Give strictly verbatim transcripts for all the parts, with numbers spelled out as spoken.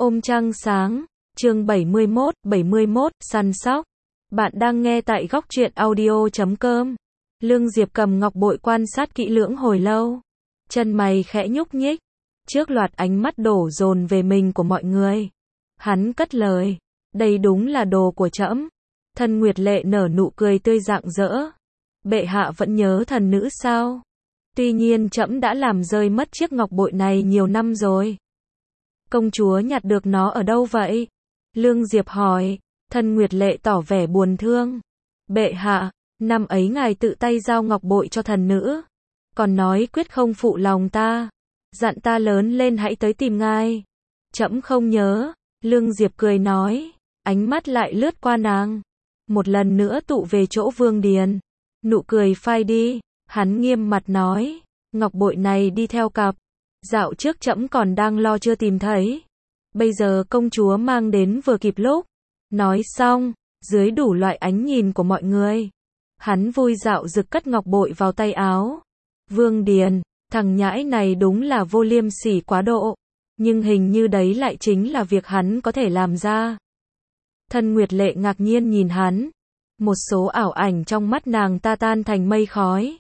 Ôm trăng sáng, chương bảy mươi mốt, bảy mươi mốt, săn sóc. Bạn đang nghe tại góc truyện audio chấm com. Lương Diệp cầm ngọc bội quan sát kỹ lưỡng hồi lâu. Chân mày khẽ nhúc nhích. Trước loạt ánh mắt đổ dồn về mình của mọi người. Hắn cất lời. Đây đúng là đồ của trẫm. Thân Nguyệt Lệ nở nụ cười tươi rạng rỡ. Bệ hạ vẫn nhớ thần nữ sao? Tuy nhiên trẫm đã làm rơi mất chiếc ngọc bội này nhiều năm rồi. Công chúa nhặt được nó ở đâu vậy? Lương Diệp hỏi. Thân Nguyệt Lệ tỏ vẻ buồn thương. Bệ hạ, năm ấy ngài tự tay giao ngọc bội cho thần nữ. Còn nói quyết không phụ lòng ta. Dặn ta lớn lên hãy tới tìm ngài. Trẫm không nhớ. Lương Diệp cười nói. Ánh mắt lại lướt qua nàng. Một lần nữa tụ về chỗ Vương Điền. Nụ cười phai đi. Hắn nghiêm mặt nói. Ngọc bội này đi theo cặp. Dạo trước trẫm còn đang lo chưa tìm thấy. Bây giờ công chúa mang đến vừa kịp lúc. Nói xong, dưới đủ loại ánh nhìn của mọi người. Hắn vui dạo rực cất ngọc bội vào tay áo. Vương Điền, thằng nhãi này đúng là vô liêm sỉ quá độ. Nhưng hình như đấy lại chính là việc hắn có thể làm ra. Thân Nguyệt Lệ ngạc nhiên nhìn hắn. Một số ảo ảnh trong mắt nàng ta tan thành mây khói.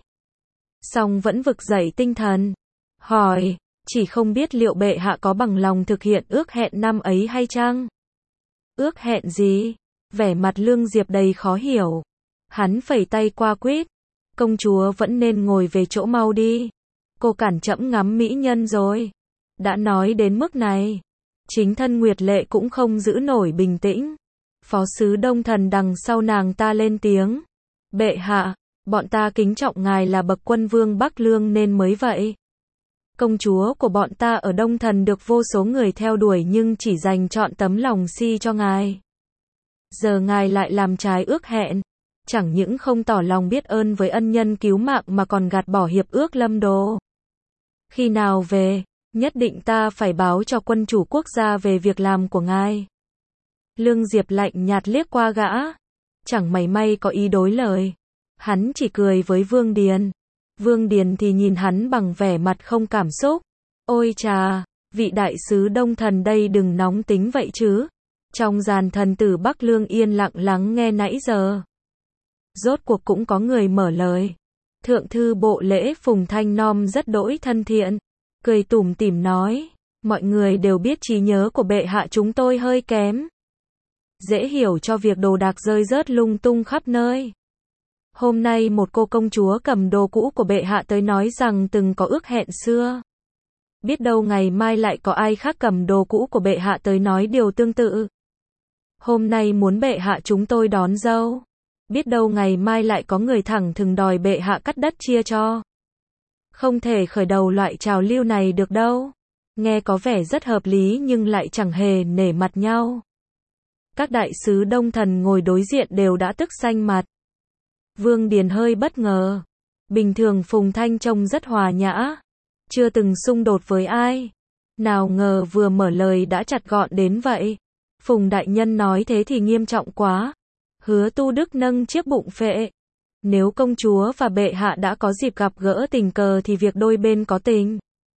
Song vẫn vực dậy tinh thần. Hỏi, chỉ không biết liệu bệ hạ có bằng lòng thực hiện ước hẹn năm ấy hay chăng? Ước hẹn gì? Vẻ mặt Lương Diệp đầy khó hiểu. Hắn phẩy tay qua quýt. Công chúa vẫn nên ngồi về chỗ mau đi. Cô cản trẫm ngắm mỹ nhân rồi. Đã nói đến mức này. Chính thân Nguyệt Lệ cũng không giữ nổi bình tĩnh. Phó sứ Đông Thần đằng sau nàng ta lên tiếng. Bệ hạ, bọn ta kính trọng ngài là bậc quân vương Bắc Lương nên mới vậy. Công chúa của bọn ta ở Đông Thần được vô số người theo đuổi nhưng chỉ dành chọn tấm lòng si cho ngài. Giờ ngài lại làm trái ước hẹn. Chẳng những không tỏ lòng biết ơn với ân nhân cứu mạng mà còn gạt bỏ hiệp ước Lâm Đô. Khi nào về, nhất định ta phải báo cho quân chủ quốc gia về việc làm của ngài. Lương Diệp lạnh nhạt liếc qua gã. Chẳng mảy may có ý đối lời. Hắn chỉ cười với Vương Điền. Vương Điền thì nhìn hắn bằng vẻ mặt không cảm xúc. Ôi chà, vị đại sứ Đông Thần đây đừng nóng tính vậy chứ. Trong dàn thần tử Bắc Lương yên lặng lắng nghe nãy giờ. Rốt cuộc cũng có người mở lời. Thượng thư bộ lễ Phùng Thanh Nom rất đỗi thân thiện. Cười tủm tỉm nói. Mọi người đều biết trí nhớ của bệ hạ chúng tôi hơi kém. Dễ hiểu cho việc đồ đạc rơi rớt lung tung khắp nơi. Hôm nay một cô công chúa cầm đồ cũ của bệ hạ tới nói rằng từng có ước hẹn xưa. Biết đâu ngày mai lại có ai khác cầm đồ cũ của bệ hạ tới nói điều tương tự. Hôm nay muốn bệ hạ chúng tôi đón dâu. Biết đâu ngày mai lại có người thẳng thừng đòi bệ hạ cắt đất chia cho. Không thể khởi đầu loại trào lưu này được đâu. Nghe có vẻ rất hợp lý nhưng lại chẳng hề nể mặt nhau. Các đại sứ Đông Thần ngồi đối diện đều đã tức xanh mặt. Vương Điền hơi bất ngờ. Bình thường Phùng Thanh trông rất hòa nhã. Chưa từng xung đột với ai. Nào ngờ vừa mở lời đã chặt gọn đến vậy. Phùng đại nhân nói thế thì nghiêm trọng quá. Hứa Tu Đức nâng chiếc bụng phệ. Nếu công chúa và bệ hạ đã có dịp gặp gỡ tình cờ thì việc đôi bên có tình.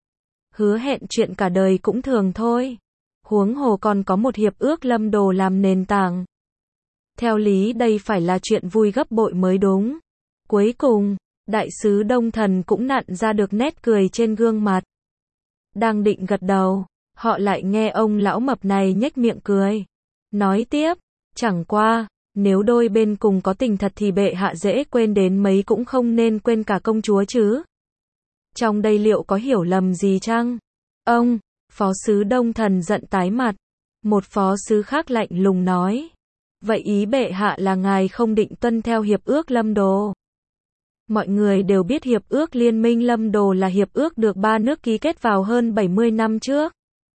Hứa hẹn chuyện cả đời cũng thường thôi. Huống hồ còn có một hiệp ước Lâm Đô làm nền tảng. Theo lý đây phải là chuyện vui gấp bội mới đúng. Cuối cùng, đại sứ Đông Thần cũng nặn ra được nét cười trên gương mặt. Đang định gật đầu, họ lại nghe ông lão mập này nhếch miệng cười. Nói tiếp, chẳng qua, nếu đôi bên cùng có tình thật thì bệ hạ dễ quên đến mấy cũng không nên quên cả công chúa chứ. Trong đây liệu có hiểu lầm gì chăng? Ông, phó sứ Đông Thần giận tái mặt. Một phó sứ khác lạnh lùng nói. Vậy ý bệ hạ là ngài không định tuân theo hiệp ước Lâm Đô. Mọi người đều biết hiệp ước Liên minh Lâm Đô là hiệp ước được ba nước ký kết vào hơn bảy mươi năm trước.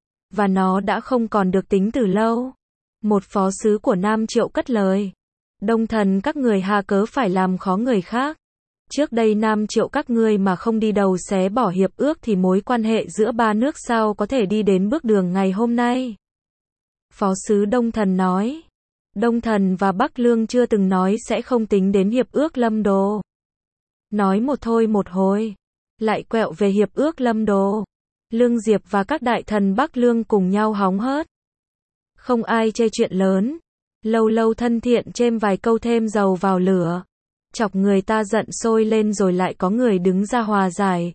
Và nó đã không còn được tính từ lâu. Một phó sứ của Nam Triệu cất lời. Đông Thần các người hà cớ phải làm khó người khác. Trước đây Nam Triệu các ngươi mà không đi đầu xé bỏ hiệp ước thì mối quan hệ giữa ba nước sao có thể đi đến bước đường ngày hôm nay. Phó sứ Đông Thần nói. Đông Thần và Bắc Lương chưa từng nói sẽ không tính đến hiệp ước Lâm Đô. Nói một thôi một hồi. Lại quẹo về hiệp ước Lâm Đô. Lương Diệp và các đại thần Bắc Lương cùng nhau hóng hớt. Không ai chê chuyện lớn. Lâu lâu thân thiện chêm vài câu thêm dầu vào lửa. Chọc người ta giận sôi lên rồi lại có người đứng ra hòa giải.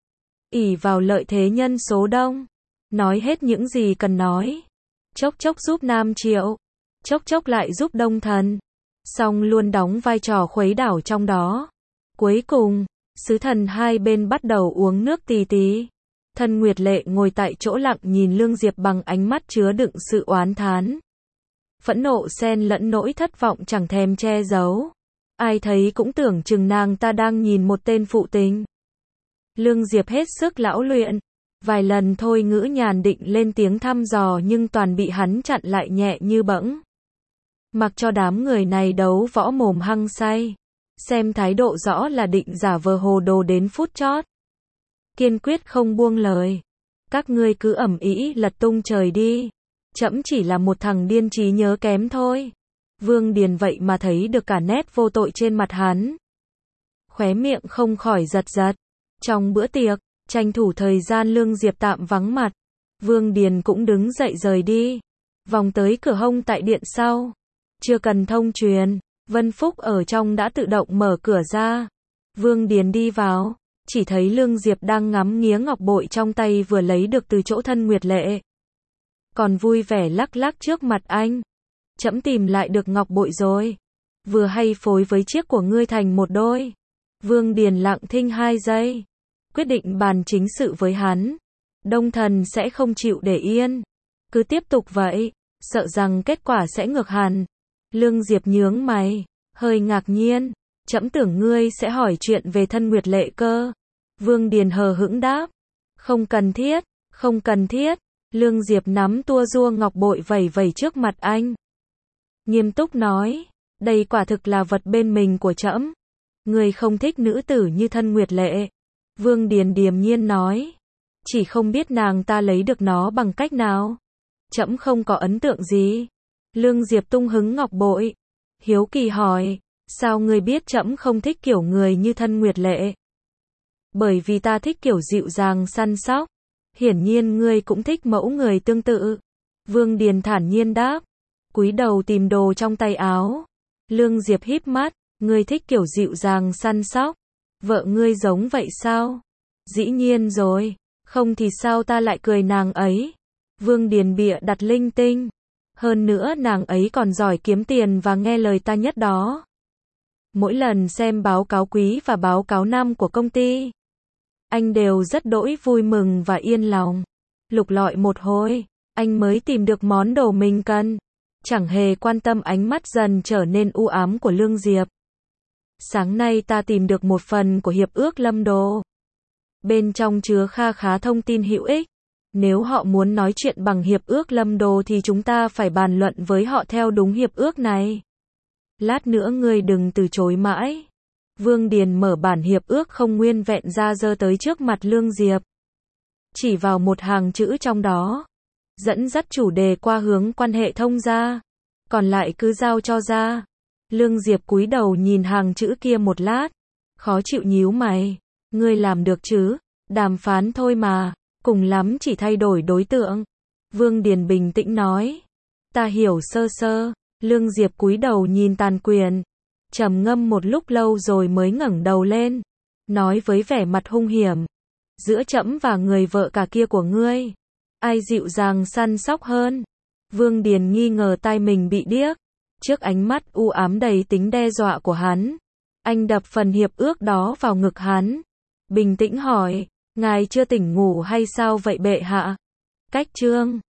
Ỷ vào lợi thế nhân số đông. Nói hết những gì cần nói. Chốc chốc giúp Nam Triệu. Chốc chốc lại giúp Đông Thần. Xong luôn đóng vai trò khuấy đảo trong đó. Cuối cùng, sứ thần hai bên bắt đầu uống nước tì tí. Thân Nguyệt Lệ ngồi tại chỗ lặng nhìn Lương Diệp bằng ánh mắt chứa đựng sự oán thán. Phẫn nộ xen lẫn nỗi thất vọng chẳng thèm che giấu. Ai thấy cũng tưởng chừng nàng ta đang nhìn một tên phụ tình. Lương Diệp hết sức lão luyện. Vài lần thôi ngữ nhàn định lên tiếng thăm dò nhưng toàn bị hắn chặn lại nhẹ như bẫng. Mặc cho đám người này đấu võ mồm hăng say. Xem thái độ rõ là định giả vờ hồ đồ đến phút chót. Kiên quyết không buông lời. Các ngươi cứ ẩm ĩ lật tung trời đi. Trẫm chỉ là một thằng điên trí nhớ kém thôi. Vương Điền vậy mà thấy được cả nét vô tội trên mặt hắn. Khóe miệng không khỏi giật giật. Trong bữa tiệc, tranh thủ thời gian Lương Diệp tạm vắng mặt. Vương Điền cũng đứng dậy rời đi. Vòng tới cửa hông tại điện sau. Chưa cần thông truyền, Vân Phúc ở trong đã tự động mở cửa ra. Vương Điền đi vào, chỉ thấy Lương Diệp đang ngắm nghía ngọc bội trong tay vừa lấy được từ chỗ Thân Nguyệt Lệ. Còn vui vẻ lắc lắc trước mặt anh. Trẫm tìm lại được ngọc bội rồi. Vừa hay phối với chiếc của ngươi thành một đôi. Vương Điền lặng thinh hai giây. Quyết định bàn chính sự với hắn. Đông Thần sẽ không chịu để yên. Cứ tiếp tục vậy, sợ rằng kết quả sẽ ngược hẳn. Lương Diệp nhướng mày, hơi ngạc nhiên. Trẫm tưởng ngươi sẽ hỏi chuyện về Thân Nguyệt Lệ cơ. Vương Điền hờ hững đáp. Không cần thiết, không cần thiết. Lương Diệp nắm tua rua ngọc bội vẩy vẩy trước mặt anh. Nghiêm túc nói, đây quả thực là vật bên mình của trẫm. Ngươi không thích nữ tử như Thân Nguyệt Lệ. Vương Điền điềm nhiên nói. Chỉ không biết nàng ta lấy được nó bằng cách nào. Trẫm không có ấn tượng gì. Lương Diệp tung hứng ngọc bội. Hiếu kỳ hỏi, sao ngươi biết trẫm không thích kiểu người như Thân Nguyệt Lệ? Bởi vì ta thích kiểu dịu dàng săn sóc. Hiển nhiên ngươi cũng thích mẫu người tương tự. Vương Điền thản nhiên đáp. Cúi đầu tìm đồ trong tay áo. Lương Diệp híp mắt, ngươi thích kiểu dịu dàng săn sóc. Vợ ngươi giống vậy sao? Dĩ nhiên rồi, không thì sao ta lại cười nàng ấy? Vương Điền bịa đặt linh tinh. Hơn nữa nàng ấy còn giỏi kiếm tiền và nghe lời ta nhất đó. Mỗi lần xem báo cáo quý và báo cáo năm của công ty, anh đều rất đỗi vui mừng và yên lòng. Lục lọi một hồi, anh mới tìm được món đồ mình cần. Chẳng hề quan tâm ánh mắt dần trở nên u ám của Lương Diệp. Sáng nay ta tìm được một phần của Hiệp ước Lâm Đồ. Bên trong chứa kha khá thông tin hữu ích. Nếu họ muốn nói chuyện bằng Hiệp ước Lâm Đồ thì chúng ta phải bàn luận với họ theo đúng hiệp ước này. Lát nữa ngươi đừng từ chối mãi. Vương Điền mở bản hiệp ước không nguyên vẹn ra giơ tới trước mặt Lương Diệp. Chỉ vào một hàng chữ trong đó. Dẫn dắt chủ đề qua hướng quan hệ thông gia. Còn lại cứ giao cho ra. Lương Diệp cúi đầu nhìn hàng chữ kia một lát. Khó chịu nhíu mày. Ngươi làm được chứ? Đàm phán thôi mà. Cùng lắm chỉ thay đổi đối tượng. Vương Điền bình tĩnh nói. Ta hiểu sơ sơ. Lương Diệp cúi đầu nhìn tàn quyền. Trầm ngâm một lúc lâu rồi mới ngẩng đầu lên. Nói với vẻ mặt hung hiểm. Giữa trẫm và người vợ cả kia của ngươi, ai dịu dàng săn sóc hơn? Vương Điền nghi ngờ tai mình bị điếc. Trước ánh mắt u ám đầy tính đe dọa của hắn, anh đập phần hiệp ước đó vào ngực hắn. Bình tĩnh hỏi, ngài chưa tỉnh ngủ hay sao vậy bệ hạ? Cách chương